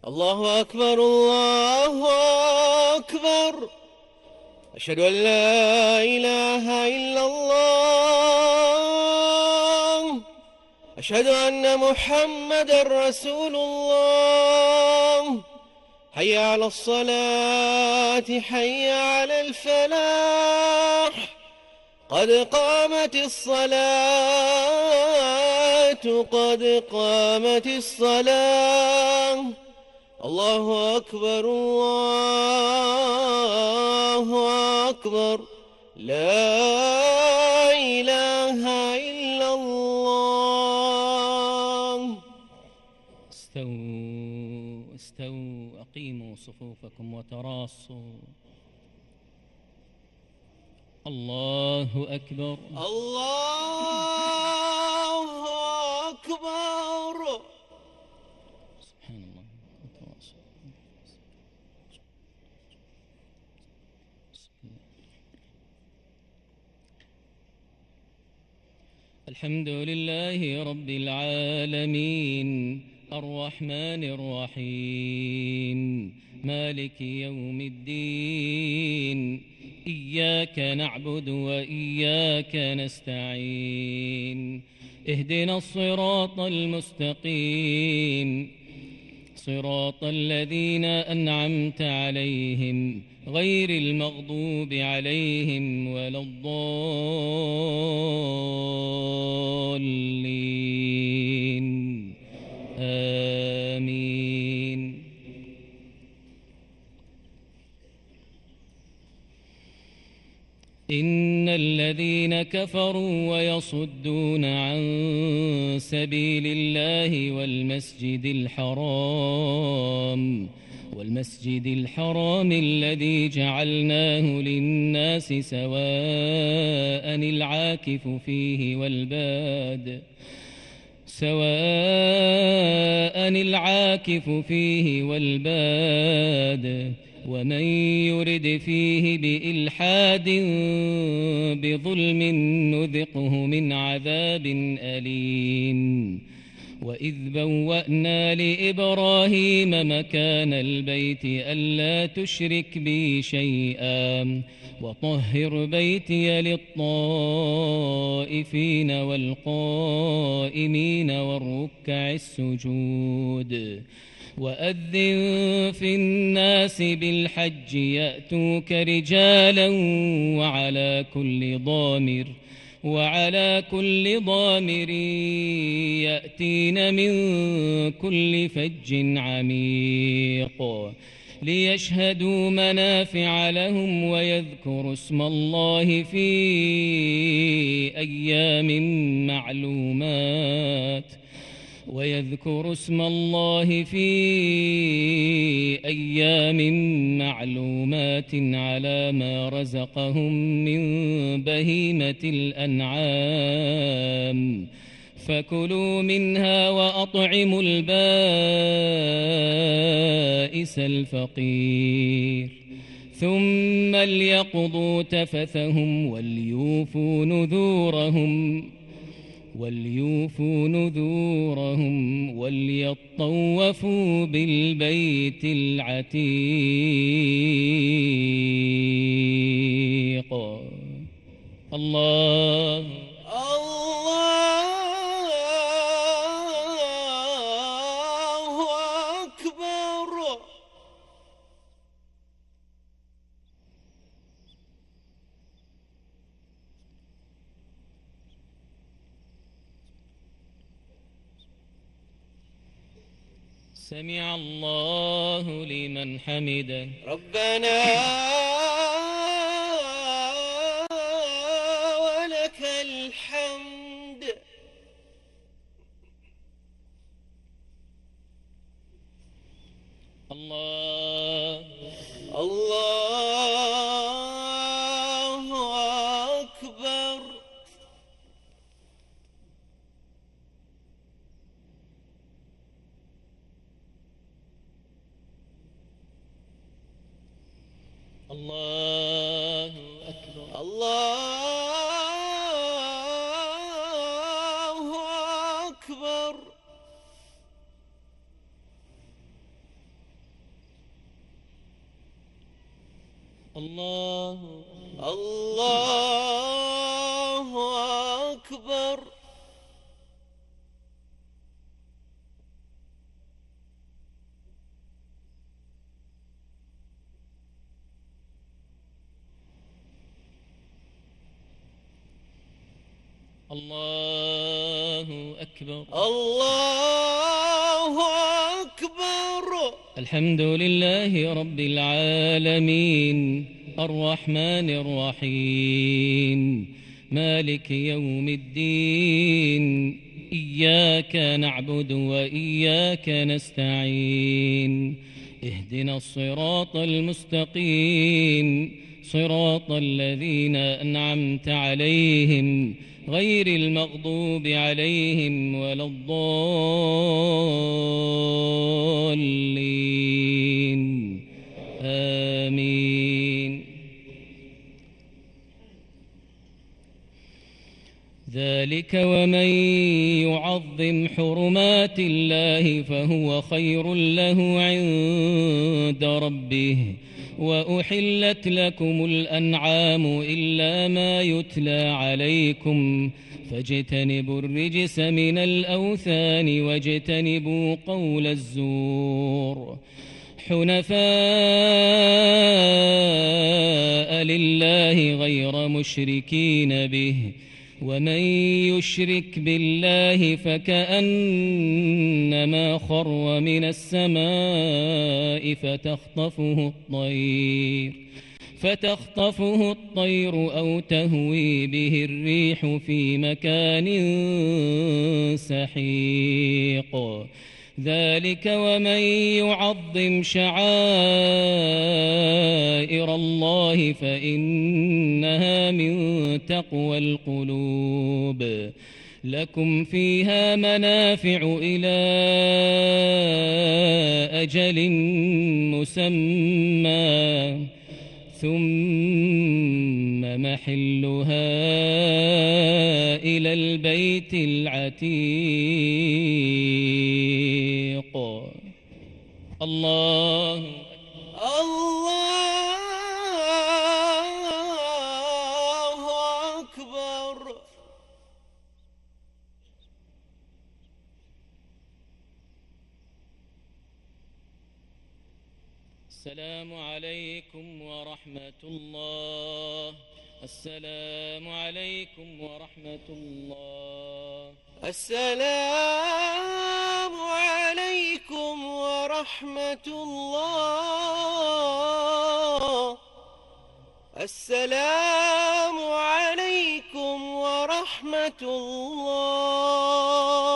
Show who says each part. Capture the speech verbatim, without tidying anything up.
Speaker 1: الله أكبر الله أكبر. أشهد أن لا إله إلا الله. أشهد أن محمدا رسول الله. حي على الصلاة حي على الفلاح. قد قامت الصلاة قد قامت الصلاة. الله أكبر الله أكبر. لا إله إلا الله.
Speaker 2: استووا استووا أقيموا صفوفكم وتراصوا. الله أكبر
Speaker 1: الله أكبر.
Speaker 2: سبحان الله. الحمد لله رب العالمين الرحمن الرحيم مالك يوم الدين. إياك نعبد وإياك نستعين. اهدنا الصراط المستقيم صراط الذين أنعمت عليهم غير المغضوب عليهم ولا الضالين. آمين. إن الذين كفروا ويصدون عن سبيل الله والمسجد الحرام والمسجد الحرام الذي جعلناه للناس سواء العاكف فيه والباد سواء العاكف فيه والباد ومن يرد فيه بإلحاد بظلم نذقه من عذاب أليم. وإذ بوأنا لإبراهيم مكان البيت ألا تشرك بي شيئا وطهر بيتي للطائفين والقائمين والركع السجود. وأذن في الناس بالحج يأتوك رجالا وعلى كل ضامر وعلى كل ضامر يأتين من كل فج عميق ليشهدوا منافع لهم ويذكروا اسم الله في أيام معلومات ويذكر اسم الله في أيام معلومات على ما رزقهم من بهيمة الأنعام فكلوا منها وأطعموا البائس الفقير ثم ليقضوا تفثهم وليوفوا نذورهم وليوفوا نذورهم وليطوفوا بالبيت العتيق. الله
Speaker 1: الله أكبر.
Speaker 2: سمع الله لمن حمده.
Speaker 1: ربنا ولك الحمد.
Speaker 2: الله
Speaker 1: الله أكبر.
Speaker 2: الله أكبر.
Speaker 1: الله أكبر.
Speaker 2: الله
Speaker 1: الله أكبر.
Speaker 2: الله أكبر.
Speaker 1: الله أكبر.
Speaker 2: الحمد لله رب العالمين الرحمن الرحيم مالك يوم الدين إياك نعبد وإياك نستعين اهدنا الصراط المستقيم صراط الذين أنعمت عليهم غير المغضوب عليهم ولا الضالين آمين. ذلك ومن يعظم حرمات الله فهو خير له عند ربه وأحلت لكم الأنعام إلا ما يتلى عليكم فاجتنبوا الرجس من الأوثان واجتنبوا قول الزور حنفاء لله غير مشركين به ومن يشرك بالله فكأنما خر من السماء فتخطفه الطير فتخطفه الطير أو تهوي به الريح في مكان سحيق ذلك ومن يعظم شعائر الله فإنها من تقوى القلوب لكم فيها منافع إلى أجل مسمى ثم محلها إلى البيت العتيق. الله
Speaker 1: الله أكبر.
Speaker 2: السلام عليكم ورحمة الله. السلام عليكم ورحمة الله.
Speaker 1: السلام عليكم ورحمة الله. السلام عليكم ورحمة الله.